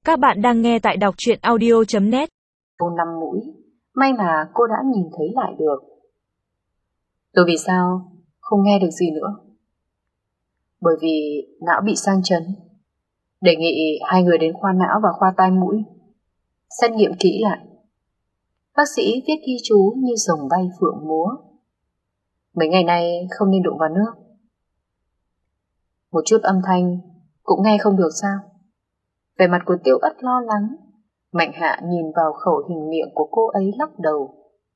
Các bạn đang nghe tại đọc truyện audio.net. Cô 5 mũi, may mà cô đã nhìn thấy lại được. Tôi vì sao không nghe được gì nữa? Bởi vì não bị sang chấn. Đề nghị hai người đến khoa não và khoa tai mũi xét nghiệm kỹ lại. Bác sĩ viết ghi chú như rồng bay phượng múa. Mấy ngày nay không nên đụng vào nước. Một chút âm thanh cũng nghe không được sao? Vẻ mặt của Tiêu Ất lo lắng. Mạnh Hạ nhìn vào khẩu hình miệng của cô ấy lắc đầu.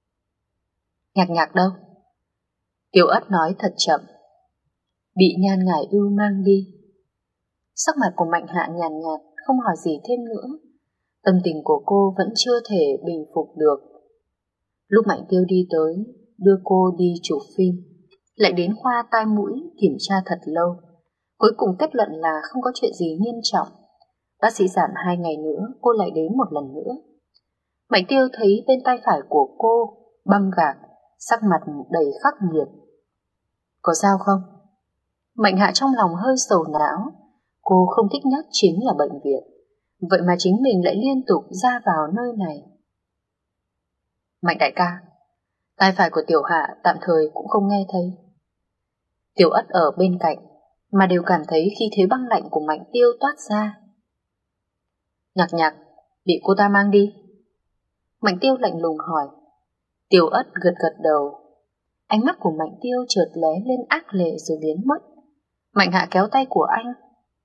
Nhạc đâu? Tiêu Ất nói thật chậm. Bị Nhan Ngải Ưu mang đi. Sắc mặt của Mạnh Hạ nhàn nhạt, không hỏi gì thêm nữa. Tâm tình của cô vẫn chưa thể bình phục được. Lúc Mạnh Tiêu đi tới, đưa cô đi chụp phim, lại đến khoa tai mũi kiểm tra thật lâu. Cuối cùng kết luận là không có chuyện gì nghiêm trọng. Bác sĩ dặn 2 ngày nữa cô lại đến một lần nữa. Mạnh Tiêu thấy bên tay phải của cô băng gạc, sắc mặt đầy khắc nghiệt. Có sao không? Mạnh Hạ trong lòng hơi sầu não. Cô không thích nhất chính là bệnh viện. Vậy mà chính mình lại liên tục ra vào nơi này. Mạnh đại ca, tai phải của Tiểu Hạ tạm thời cũng không nghe thấy. Tiểu Ất ở bên cạnh mà đều cảm thấy khí thế băng lạnh của Mạnh Tiêu toát ra. Nhạc bị cô ta mang đi. Mạnh Tiêu lạnh lùng hỏi. Tiểu Ất gật đầu. Ánh mắt của Mạnh Tiêu chợt lóe lên ác lệ rồi biến mất. Mạnh Hạ kéo tay của anh.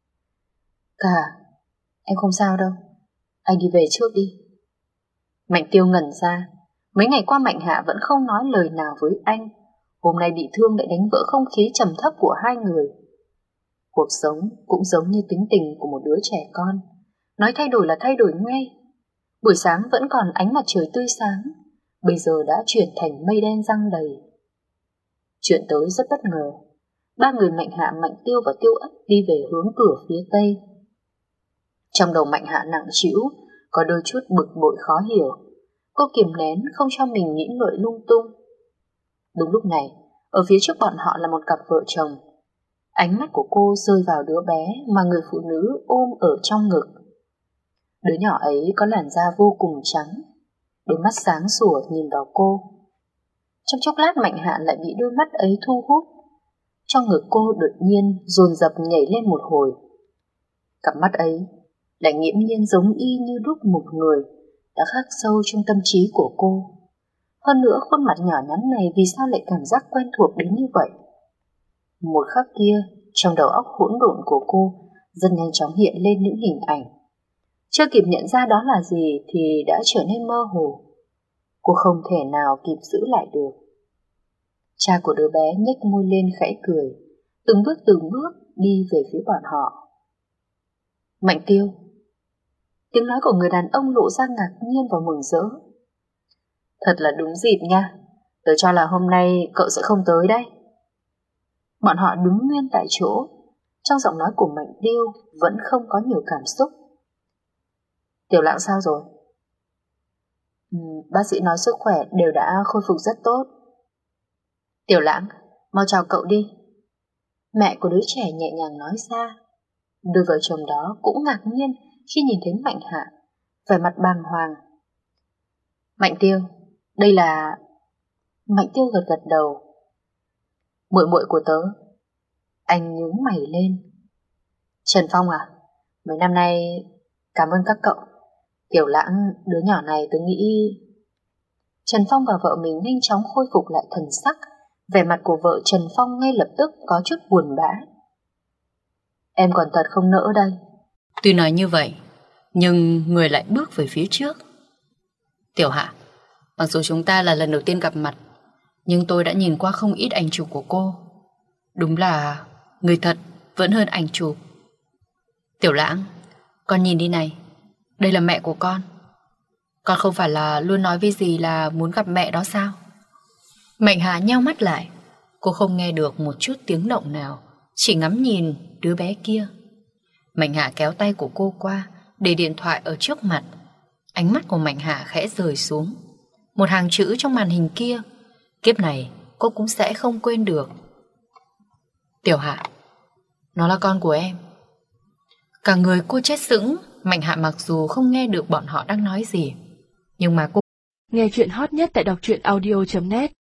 Cả, em không sao đâu. Anh đi về trước đi. Mạnh Tiêu ngẩn ra. Mấy ngày qua Mạnh Hạ vẫn không nói lời nào với anh. Hôm nay bị thương lại đánh vỡ không khí trầm thấp của hai người. Cuộc sống cũng giống như tính tình của một đứa trẻ con. Nói thay đổi là thay đổi ngay. Buổi sáng vẫn còn ánh mặt trời tươi sáng, bây giờ đã chuyển thành mây đen giăng đầy. Chuyện tới rất bất ngờ. Ba người Mạnh Hạ, Mạnh Tiêu và Tiêu Ất đi về hướng cửa phía tây. Trong đầu Mạnh Hạ nặng trĩu, có đôi chút bực bội khó hiểu. Cô kiềm nén không cho mình nghĩ ngợi lung tung. Đúng lúc này, ở phía trước bọn họ là một cặp vợ chồng. Ánh mắt của cô rơi vào đứa bé mà người phụ nữ ôm ở trong ngực. Đứa nhỏ ấy có làn da vô cùng trắng, đôi mắt sáng sủa nhìn vào cô. Trong chốc lát Mạnh Hạ lại bị đôi mắt ấy thu hút. Trong ngực cô đột nhiên dồn dập nhảy lên một hồi. Cặp mắt ấy lại nghiễm nhiên giống y như đúc một người đã khắc sâu trong tâm trí của cô. Hơn nữa khuôn mặt nhỏ nhắn này vì sao lại cảm giác quen thuộc đến như vậy? Một khắc kia, trong đầu óc hỗn độn của cô dần nhanh chóng hiện lên những hình ảnh. Chưa kịp nhận ra đó là gì thì đã trở nên mơ hồ. Cô không thể nào kịp giữ lại được. Cha của đứa bé nhếch môi lên khẽ cười, từng bước đi về phía bọn họ. Mạnh Tiêu. Tiếng nói của người đàn ông lộ ra ngạc nhiên và mừng rỡ. Thật là đúng dịp nha. Tớ cho là hôm nay cậu sẽ không tới đấy. Bọn họ đứng nguyên tại chỗ. Trong giọng nói của Mạnh Tiêu vẫn không có nhiều cảm xúc. Tiểu Lãng sao rồi? Bác sĩ nói sức khỏe đều đã khôi phục rất tốt. Tiểu Lãng, mau chào cậu đi. Mẹ của đứa trẻ nhẹ nhàng nói ra. Đôi vợ chồng đó cũng ngạc nhiên khi nhìn thấy Mạnh Hạ, vẻ mặt bàng hoàng. Mạnh Tiêu, đây là... Mạnh Tiêu gật đầu. Muội của tớ. Anh nhướng mày lên. Trần Phong à, mấy năm nay cảm ơn các cậu. Tiểu Lãng, đứa nhỏ này tớ nghĩ... Trần Phong và vợ mình nhanh chóng khôi phục lại thần sắc. Vẻ mặt của vợ Trần Phong ngay lập tức có chút buồn bã. Em còn thật không nỡ đây. Tuy nói như vậy, nhưng người lại bước về phía trước. Tiểu Hạ, mặc dù chúng ta là lần đầu tiên gặp mặt, nhưng tôi đã nhìn qua không ít ảnh chụp của cô. Đúng là người thật vẫn hơn ảnh chụp. Tiểu Lãng, con nhìn đi này. Đây là mẹ của con. Con không phải là luôn nói với dì là muốn gặp mẹ đó sao? Mạnh Hạ nheo mắt lại. Cô không nghe được một chút tiếng động nào, chỉ ngắm nhìn đứa bé kia. Mạnh Hạ kéo tay của cô qua, để điện thoại ở trước mặt. Ánh mắt của Mạnh Hạ khẽ rời xuống. Một hàng chữ trong màn hình kia, kiếp này cô cũng sẽ không quên được. Tiểu Hạ, nó là con của em. Cả người cô chết sững, Mạnh Hạ mặc dù không nghe được bọn họ đang nói gì, nhưng mà cô Nghe chuyện hot nhất tại đọc truyện audio.net